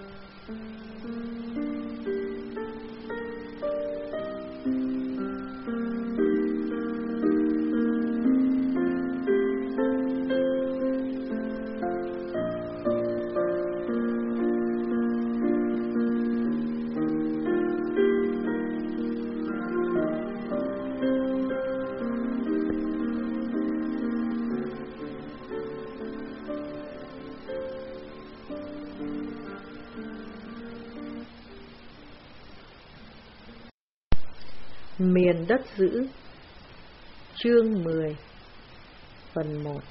Miền đất dữ. Chương 10. Phần 1.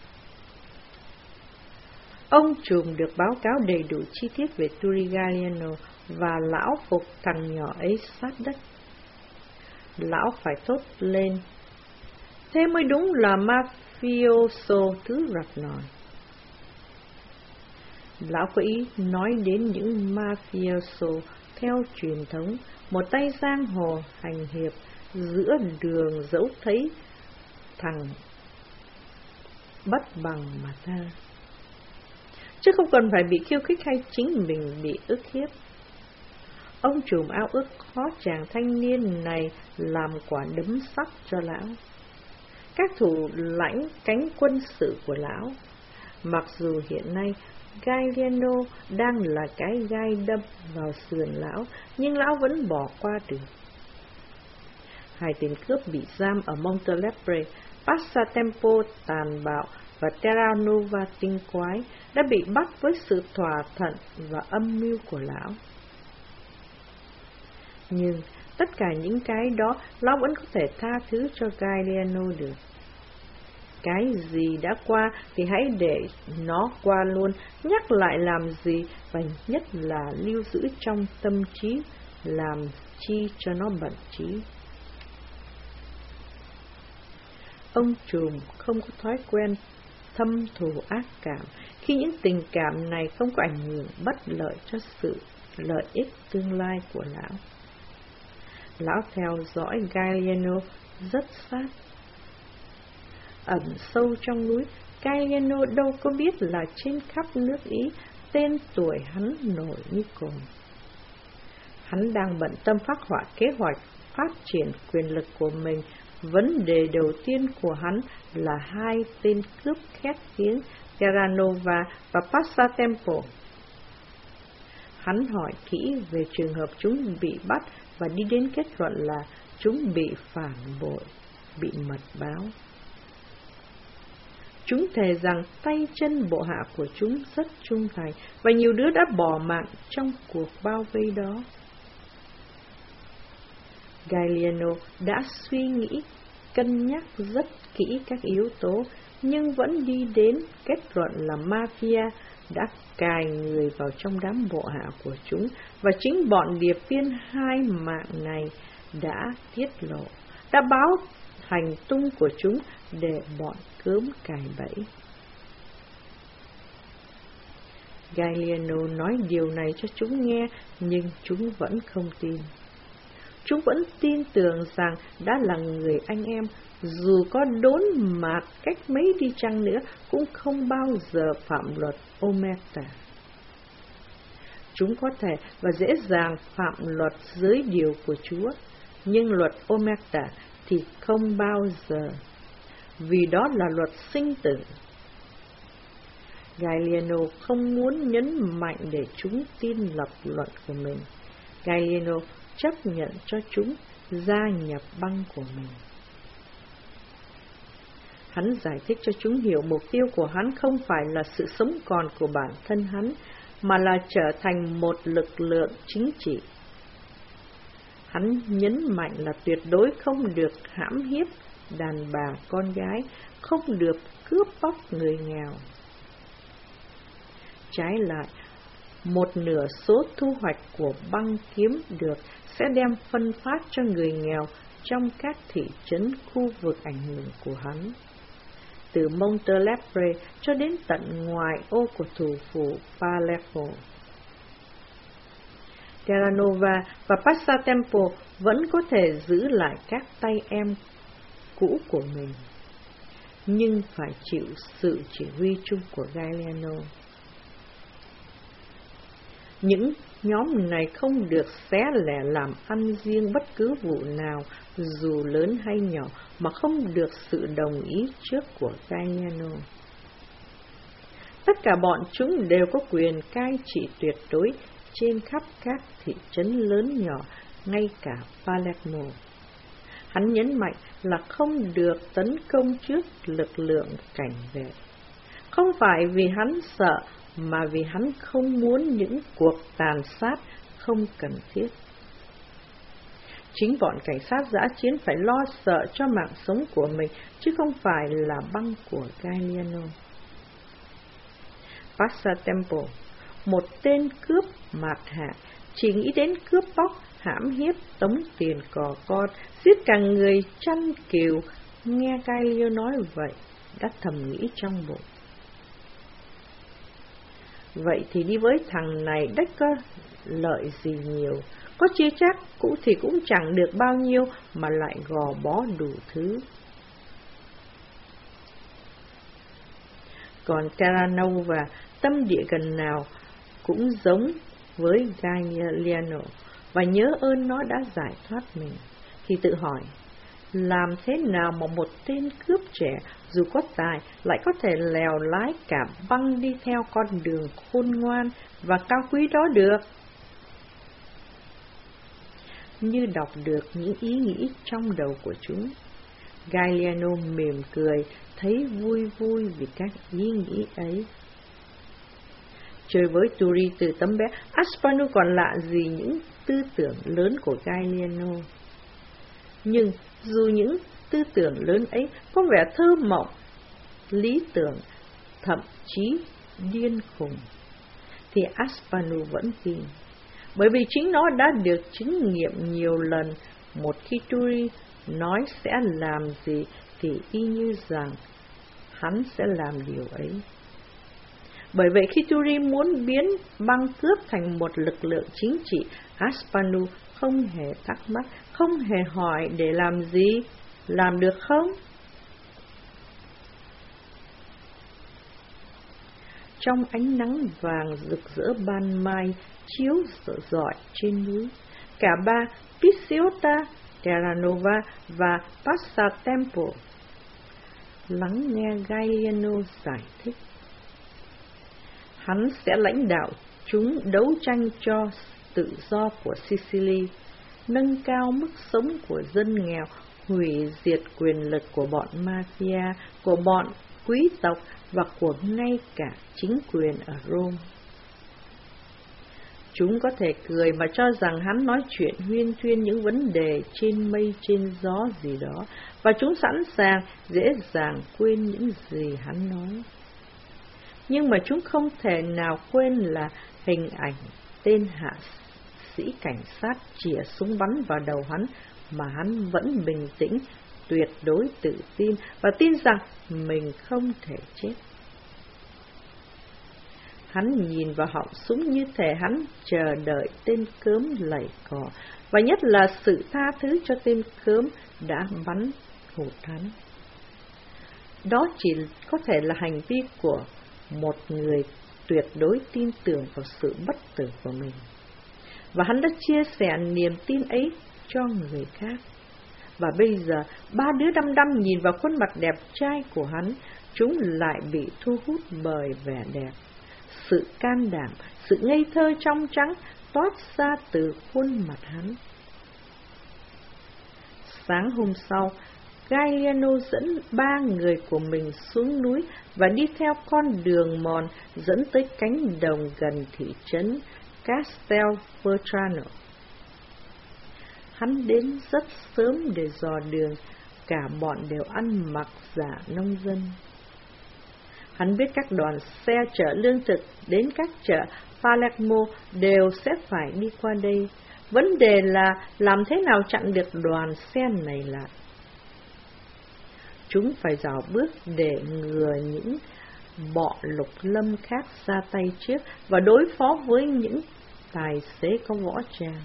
Ông trùm được báo cáo đầy đủ chi tiết về Turigaliano và lão phục thằng nhỏ ấy sát đất. Lão phải thốt lên: thế mới đúng là mafioso thứ rặt nòi. Lão có ý nói đến những mafioso theo truyền thống, một tay giang hồ hành hiệp giữa đường dẫu thấy thằng bất bằng mà tha, chứ không cần phải bị khiêu khích hay chính mình bị ức hiếp. Ông trùm ao ước có chàng thanh niên này làm quả đấm sắc cho lão, các thủ lãnh cánh quân sự của lão. Mặc dù hiện nay Galliano đang là cái gai đâm vào sườn lão, nhưng lão vẫn bỏ qua được. Hai tên cướp bị giam ở Montelepre, Passatempo tàn bạo và Terranova tinh quái đã bị bắt với sự thỏa thuận và âm mưu của lão. Nhưng tất cả những cái đó lão vẫn có thể tha thứ cho Galliano được. Cái gì đã qua thì hãy để nó qua luôn, nhắc lại làm gì, và nhất là lưu giữ trong tâm trí, làm chi cho nó bận trí. Ông trùm không có thói quen thâm thù ác cảm khi những tình cảm này không có ảnh hưởng bất lợi cho sự lợi ích tương lai của lão. Lão theo dõi Galliano rất sát. Ẩn sâu trong núi, Galliano đâu có biết là trên khắp nước Ý tên tuổi hắn nổi như cồn. Hắn đang bận tâm phác họa kế hoạch phát triển quyền lực của mình. Vấn đề đầu tiên của hắn là hai tên cướp khét tiếng Terranova và Passatempo. Hắn hỏi kỹ về trường hợp chúng bị bắt và đi đến kết luận là chúng bị phản bội, bị mật báo. Chúng thề rằng tay chân bộ hạ của chúng rất trung thành, và nhiều đứa đã bỏ mạng trong cuộc bao vây đó. Galliano đã suy nghĩ, cân nhắc rất kỹ các yếu tố, nhưng vẫn đi đến kết luận là mafia đã cài người vào trong đám bộ hạ của chúng, và chính bọn điệp viên hai mạng này đã tiết lộ, đã báo hành tung của chúng để bọn cớm cài bẫy. Galliano nói điều này cho chúng nghe, nhưng chúng vẫn không tin. Chúng vẫn tin tưởng rằng đã là người anh em, dù có đốn mạt cách mấy đi chăng nữa, cũng không bao giờ phạm luật Omerta. Chúng có thể và dễ dàng phạm luật dưới điều của Chúa, nhưng luật Omerta thì không bao giờ, vì đó là luật sinh tử. Galliano không muốn nhấn mạnh để chúng tin lập luận của mình. Galliano chấp nhận cho chúng gia nhập băng của mình. Hắn giải thích cho chúng hiểu mục tiêu của hắn không phải là sự sống còn của bản thân hắn, mà là trở thành một lực lượng chính trị. Hắn nhấn mạnh là tuyệt đối không được hãm hiếp đàn bà con gái, không được cướp bóc người nghèo. Trái lại, một nửa số thu hoạch của băng kiếm được sẽ đem phân phát cho người nghèo trong các thị trấn khu vực ảnh hưởng của hắn, từ Montelepre cho đến tận ngoài ô của thủ phủ Palermo. Terranova và Passatempo vẫn có thể giữ lại các tay em cũ của mình, nhưng phải chịu sự chỉ huy chung của Galliano. Những nhóm này không được xé lẻ làm ăn riêng bất cứ vụ nào, dù lớn hay nhỏ, mà không được sự đồng ý trước của Galliano. Tất cả bọn chúng đều có quyền cai trị tuyệt đối trên khắp các thị trấn lớn nhỏ, ngay cả Palermo. Hắn nhấn mạnh là không được tấn công trước lực lượng cảnh vệ. Không phải vì hắn sợ, mà vì hắn không muốn những cuộc tàn sát không cần thiết. Chính bọn cảnh sát dã chiến phải lo sợ cho mạng sống của mình, chứ không phải là băng của Galliano. Passatempo, một tên cướp mạt hạ, chỉ nghĩ đến cướp bóc, hãm hiếp, tống tiền cò con, giết cả người chăn cừu. Nghe Galliano nói vậy, đã thầm nghĩ trong bụng: vậy thì đi với thằng này đếch có lợi gì nhiều, có chia chắc thì cũng chẳng được bao nhiêu, mà lại gò bó đủ thứ. Còn Terranova, tâm địa gần nào cũng giống với Galliano, và nhớ ơn nó đã giải thoát mình, thì tự hỏi, làm thế nào mà một tên cướp trẻ dù có tài lại có thể lèo lái cả băng đi theo con đường khôn ngoan và cao quý đó được? Như đọc được những ý nghĩ trong đầu của chúng, Galliano mỉm cười, thấy vui vui vì các ý nghĩ ấy. Chơi với Turi từ tấm bé, Aspranu còn lạ gì những tư tưởng lớn của Galliano. Nhưng dù những tư tưởng lớn ấy có vẻ thơ mộng, lý tưởng, thậm chí điên khùng, thì Aspranu vẫn tin, bởi vì chính nó đã được chứng nghiệm nhiều lần. Một khi Turi nói sẽ làm gì thì y như rằng hắn sẽ làm điều ấy. Bởi vậy khi Turi muốn biến băng cướp thành một lực lượng chính trị, Aspranu không hề thắc mắc, không hề hỏi để làm gì, làm được không? Trong ánh nắng vàng rực rỡ ban mai chiếu rọi trên núi, cả ba Picciota, Terranova và Passatempo lắng nghe Galliano giải thích. Hắn sẽ lãnh đạo chúng đấu tranh cho tự do của Sicily, nâng cao mức sống của dân nghèo, hủy diệt quyền lực của bọn mafia, của bọn quý tộc và của ngay cả chính quyền ở Rome. Chúng có thể cười mà cho rằng hắn nói chuyện huyên thuyên những vấn đề trên mây trên gió gì đó, và chúng sẵn sàng dễ dàng quên những gì hắn nói. Nhưng mà chúng không thể nào quên là hình ảnh tên hạ sĩ cảnh sát chĩa súng bắn vào đầu hắn, mà hắn vẫn bình tĩnh, tuyệt đối tự tin và tin rằng mình không thể chết. Hắn nhìn vào họng súng như thể hắn chờ đợi tên cớm lạy cò, và nhất là sự tha thứ cho tên cớm đã bắn hụt hắn. Đó chỉ có thể là hành vi của một người tuyệt đối tin tưởng vào sự bất tử của mình, và hắn đã chia sẻ niềm tin ấy cho người khác. Và bây giờ, ba đứa đăm đăm nhìn vào khuôn mặt đẹp trai của hắn, chúng lại bị thu hút bởi vẻ đẹp, sự can đảm, sự ngây thơ trong trắng toát ra từ khuôn mặt hắn. Sáng hôm sau, Galliano dẫn ba người của mình xuống núi và đi theo con đường mòn dẫn tới cánh đồng gần thị trấn Castelvetrano. Hắn đến rất sớm để dò đường, cả bọn đều ăn mặc giả nông dân. Hắn biết các đoàn xe chở lương thực đến các chợ Palermo đều sẽ phải đi qua đây. Vấn đề là làm thế nào chặn được đoàn xe này lại. Chúng phải dò bước để ngừa những bọ lục lâm khác ra tay trước và đối phó với những tài xế có võ trang.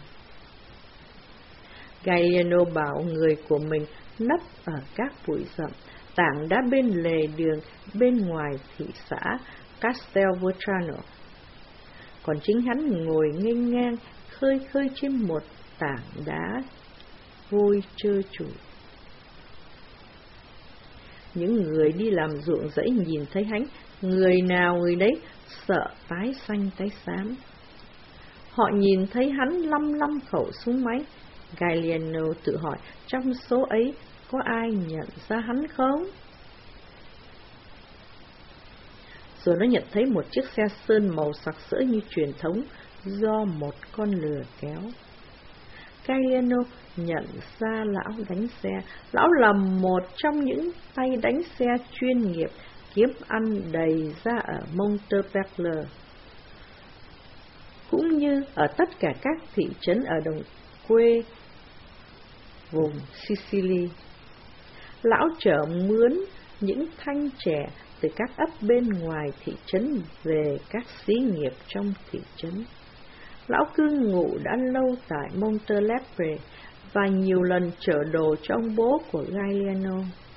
Galliano bảo người của mình nấp ở các bụi rậm, tảng đá bên lề đường bên ngoài thị xã Castelvetrano. còn chính hắn ngồi nghênh ngang, khơi khơi trên một tảng đá vôi trơ trụi. Những người đi làm ruộng rẫy nhìn thấy hắn, người nào người đấy sợ tái xanh tái xám. Họ nhìn thấy hắn lăm lăm khẩu súng máy. Galliano tự hỏi trong số ấy có ai nhận ra hắn không? Rồi nó nhận thấy một chiếc xe sơn màu sặc sỡ như truyền thống do một con lừa kéo. Galliano nhận ra lão đánh xe. Lão là một trong những tay đánh xe chuyên nghiệp kiếm ăn đầy ra ở Monteperle, cũng như ở tất cả các thị trấn ở đồng quê vùng Sicily. Lão chở mướn những thanh trẻ từ các ấp bên ngoài thị trấn về các xí nghiệp trong thị trấn. Lão cư ngụ đã lâu tại Montelepre và nhiều lần chở đồ cho ông bố của Galliano.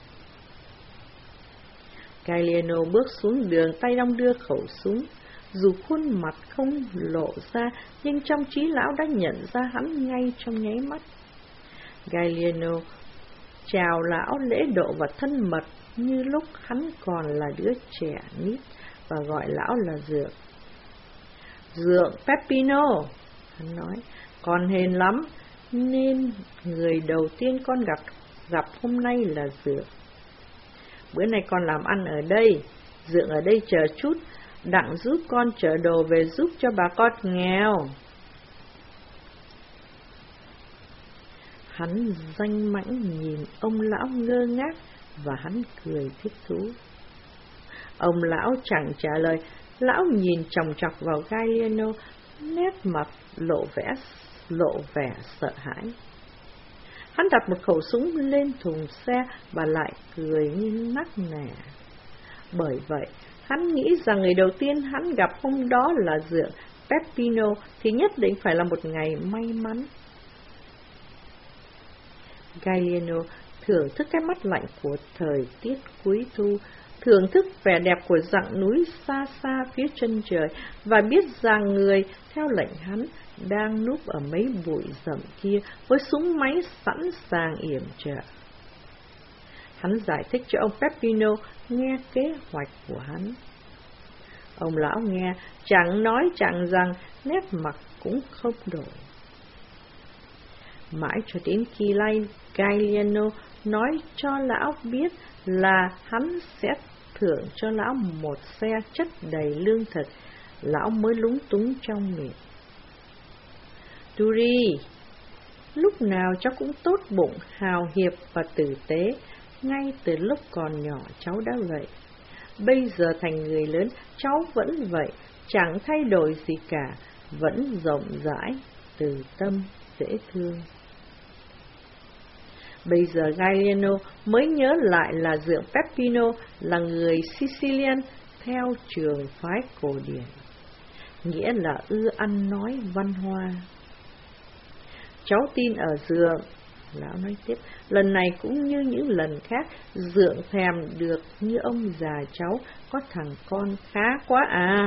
Galliano bước xuống đường, tay đong đưa khẩu súng. Dù khuôn mặt không lộ ra, nhưng trong trí lão đã nhận ra hắn ngay trong nháy mắt. Galliano chào lão lễ độ và thân mật như lúc hắn còn là đứa trẻ nít và gọi lão là Dượng. Dượng Peppino, hắn nói, con hên lắm, nên người đầu tiên con gặp hôm nay là Dượng. Bữa nay con làm ăn ở đây, Dượng ở đây chờ chút, đặng giúp con chở đồ về giúp cho bà con nghèo. Hắn danh mãnh nhìn ông lão ngơ ngác và hắn cười thích thú. Ông lão chẳng trả lời, lão nhìn chòng chọc vào Galliano, nét mặt lộ vẻ sợ hãi. Hắn đặt một khẩu súng lên thùng xe và lại cười như nắc nẻ. Bởi vậy, hắn nghĩ rằng người đầu tiên hắn gặp hôm đó là Dượng Peppino thì nhất định phải là một ngày may mắn. Galliano thưởng thức cái mắt lạnh của thời tiết cuối thu, thưởng thức vẻ đẹp của dặng núi xa xa phía chân trời và biết rằng người theo lệnh hắn đang núp ở mấy bụi rậm kia với súng máy sẵn sàng yểm trợ. Hắn giải thích cho ông Peppino nghe kế hoạch của hắn. Ông lão nghe, chẳng nói chẳng rằng, nét mặt cũng không đổi. Mãi cho đến khi Galliano nói cho lão biết là hắn sẽ thưởng cho lão một xe chất đầy lương thực, lão mới lúng túng trong miệng. Turi, lúc nào cháu cũng tốt bụng, hào hiệp và tử tế, ngay từ lúc còn nhỏ cháu đã vậy. Bây giờ thành người lớn, cháu vẫn vậy, chẳng thay đổi gì cả, vẫn rộng rãi, từ tâm, dễ thương. Bây giờ Galliano mới nhớ lại là Dượng Peppino là người Sicilian theo trường phái cổ điển, nghĩa là ưa ăn nói văn hoa. Cháu tin ở Dượng, lão nói tiếp, lần này cũng như những lần khác, Dượng thèm được như ông già cháu, có thằng con khá quá à.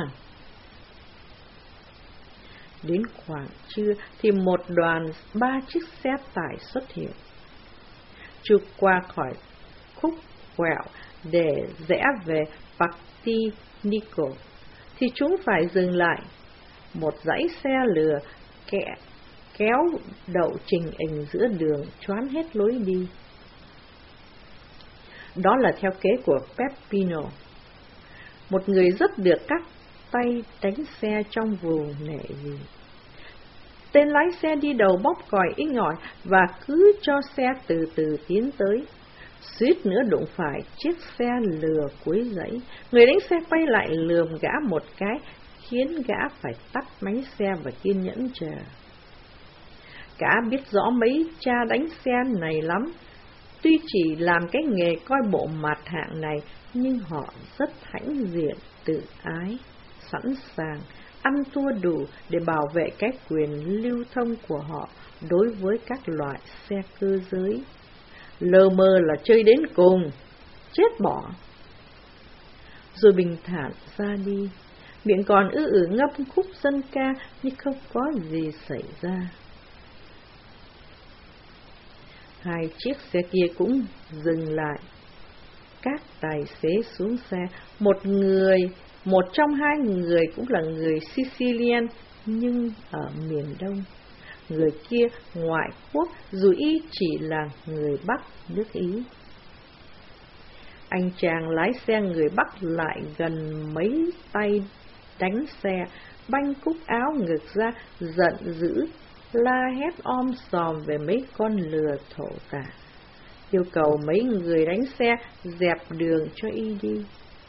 Đến khoảng trưa thì một đoàn 3 chiếc xe tải xuất hiện. Trục qua khỏi khúc quẹo để rẽ về Partinico thì chúng phải dừng lại. Một dãy xe lừa kéo đậu trình hình giữa đường, choán hết lối đi. Đó là theo kế của Peppino, một người rất được các tay đánh xe trong vùng nệ gì. Tên lái xe đi đầu bóp còi inh ỏi và cứ cho xe từ từ tiến tới. Suýt nữa đụng phải chiếc xe lừa cuối dãy. Người đánh xe quay lại lườm gã một cái, khiến gã phải tắt máy xe và kiên nhẫn chờ. Gã biết rõ mấy cha đánh xe này lắm. Tuy chỉ làm cái nghề coi bộ mặt hạng này, nhưng họ rất hãnh diện, tự ái, sẵn sàng ăn thua đủ để bảo vệ cái quyền lưu thông của họ đối với các loại xe cơ giới. Lơ mơ là chơi đến cùng, chết bỏ. Rồi bình thản ra đi. miệng còn ngâm khúc dân ca như không có gì xảy ra. Hai chiếc xe kia cũng dừng lại. Các tài xế xuống xe, một trong hai người cũng là người Sicilian nhưng ở miền Đông. Người kia ngoại quốc dù y chỉ là người Bắc nước Ý. Anh chàng lái xe người Bắc lại gần mấy tay đánh xe, banh cúc áo ngực ra, giận dữ, la hét om sòm về mấy con lừa thổ tả, yêu cầu mấy người đánh xe dẹp đường cho y đi.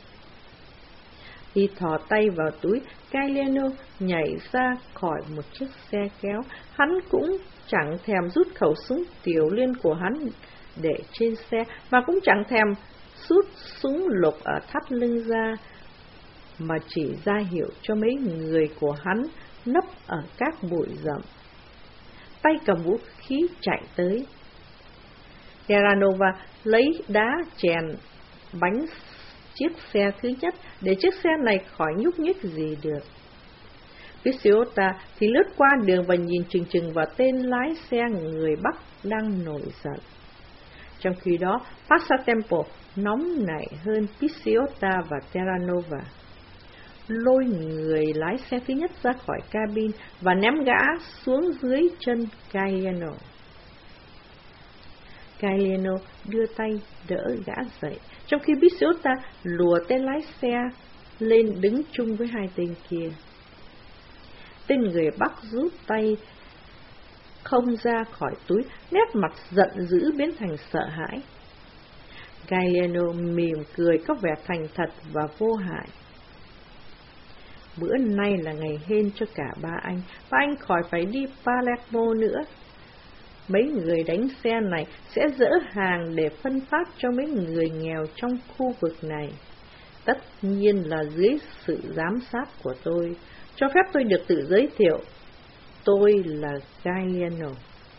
Y thò tay vào túi, Gagliano nhảy ra khỏi một chiếc xe kéo. Hắn cũng chẳng thèm rút khẩu súng tiểu liên của hắn để trên xe, mà cũng chẳng thèm rút súng lục ở thắt lưng ra, mà chỉ ra hiệu cho mấy người của hắn nấp ở các bụi rậm, tay cầm vũ khí chạy tới. Terranova lấy đá chèn bánh chiếc xe thứ nhất để chiếc xe này khỏi nhúc nhích gì được. Picciota thì lướt qua đường và nhìn chừng chừng vào tên lái xe người Bắc đang nổi giận. Trong khi đó, Passatempo nóng nảy hơn Picciota và Terranova, lôi người lái xe thứ nhất ra khỏi cabin và ném gã xuống dưới chân Gagliano. Gagliano đưa tay đỡ gã dậy, trong khi Picciota lùa tên lái xe lên đứng chung với hai tên kia. Tên người Bắc rút tay không ra khỏi túi, nét mặt giận dữ biến thành sợ hãi. Gagliano mỉm cười có vẻ thành thật và vô hại. Bữa nay là ngày hên cho cả ba anh, và anh khỏi phải đi Palermo nữa. Mấy người đánh xe này sẽ dỡ hàng để phân phát cho mấy người nghèo trong khu vực này. Tất nhiên là dưới sự giám sát của tôi. Cho phép tôi được tự giới thiệu. Tôi là Gagliano.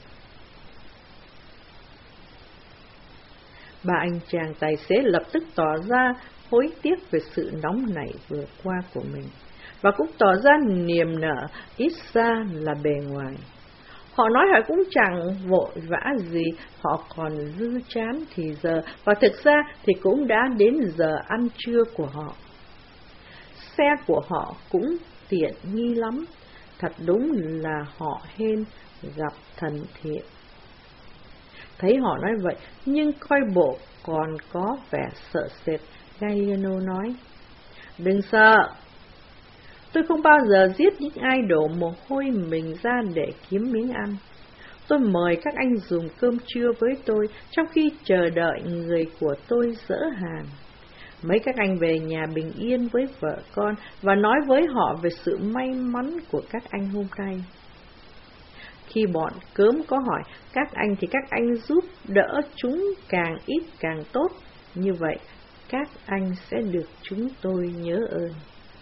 Ba anh chàng tài xế lập tức tỏ ra hối tiếc về sự nóng nảy vừa qua của mình, và cũng tỏ ra niềm nở, ít ra là bề ngoài. Họ nói họ cũng chẳng vội vã gì, họ còn dư chán thì giờ, và thực ra thì cũng đã đến giờ ăn trưa của họ. Xe của họ cũng tiện nghi lắm, thật đúng là họ hên gặp thần thiện. Thấy họ nói vậy, nhưng coi bộ còn có vẻ sợ sệt, Gagliano nói: "Đừng sợ, tôi không bao giờ giết những ai đổ mồ hôi mình ra để kiếm miếng ăn. Tôi mời các anh dùng cơm trưa với tôi trong khi chờ đợi người của tôi dỡ hàng. Mấy các anh về nhà bình yên với vợ con và nói với họ về sự may mắn của các anh hôm nay. Khi bọn cớm có hỏi các anh thì các anh giúp đỡ chúng càng ít càng tốt. Như vậy, các anh sẽ được chúng tôi nhớ ơn."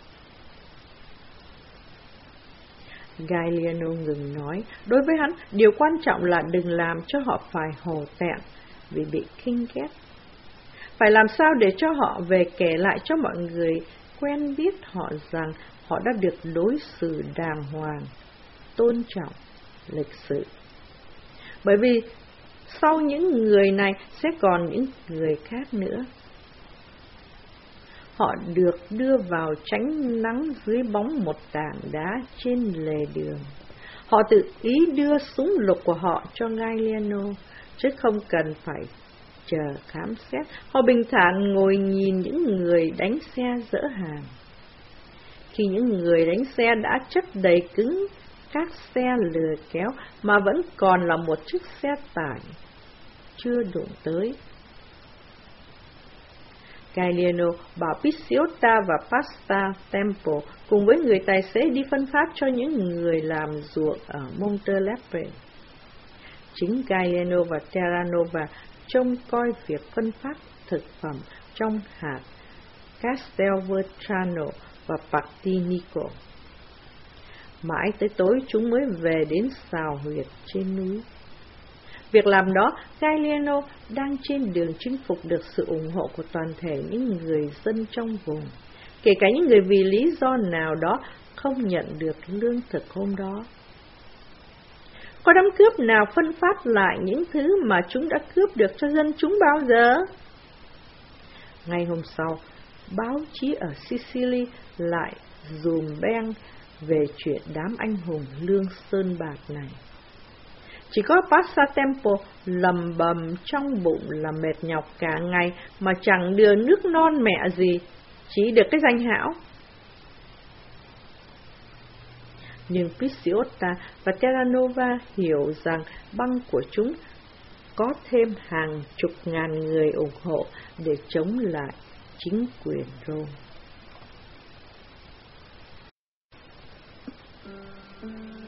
Gagliano ngừng nói. Đối với hắn, điều quan trọng là đừng làm cho họ phải hổ thẹn vì bị khinh ghét. Phải làm sao để cho họ về kể lại cho mọi người quen biết họ rằng họ đã được đối xử đàng hoàng, tôn trọng, lịch sự. Bởi vì sau những người này sẽ còn những người khác nữa. Họ được đưa vào tránh nắng dưới bóng một tảng đá trên lề đường. Họ tự ý đưa súng lục của họ cho Gagliano, chứ không cần phải chờ khám xét. Họ bình thản ngồi nhìn những người đánh xe dỡ hàng. Khi những người đánh xe đã chất đầy cứng các xe lừa kéo mà vẫn còn là một chiếc xe tải chưa đụng tới, Gagliano bảo Picciota và Passatempo cùng với người tài xế đi phân phát cho những người làm ruộng ở Montelepre. Chính Gagliano và Terranova trông coi việc phân phát thực phẩm trong hạt Castelvetrano và Partinico. Mãi tới tối chúng mới về đến sào huyệt trên núi. Việc làm đó, Gagliano đang trên đường chinh phục được sự ủng hộ của toàn thể những người dân trong vùng. kể cả những người vì lý do nào đó không nhận được lương thực hôm đó. Có đám cướp nào phân phát lại những thứ mà chúng đã cướp được cho dân chúng bao giờ? Ngày hôm sau, báo chí ở Sicily lại dùm beng về chuyện đám anh hùng lương sơn bạc này. Chỉ có Passatempo lầm bầm trong bụng là mệt nhọc cả ngày mà chẳng đưa nước non mẹ gì, chỉ được cái danh hão. Nhưng Picciota và Terranova hiểu rằng băng của chúng có thêm hàng chục ngàn người ủng hộ để chống lại chính quyền Rome.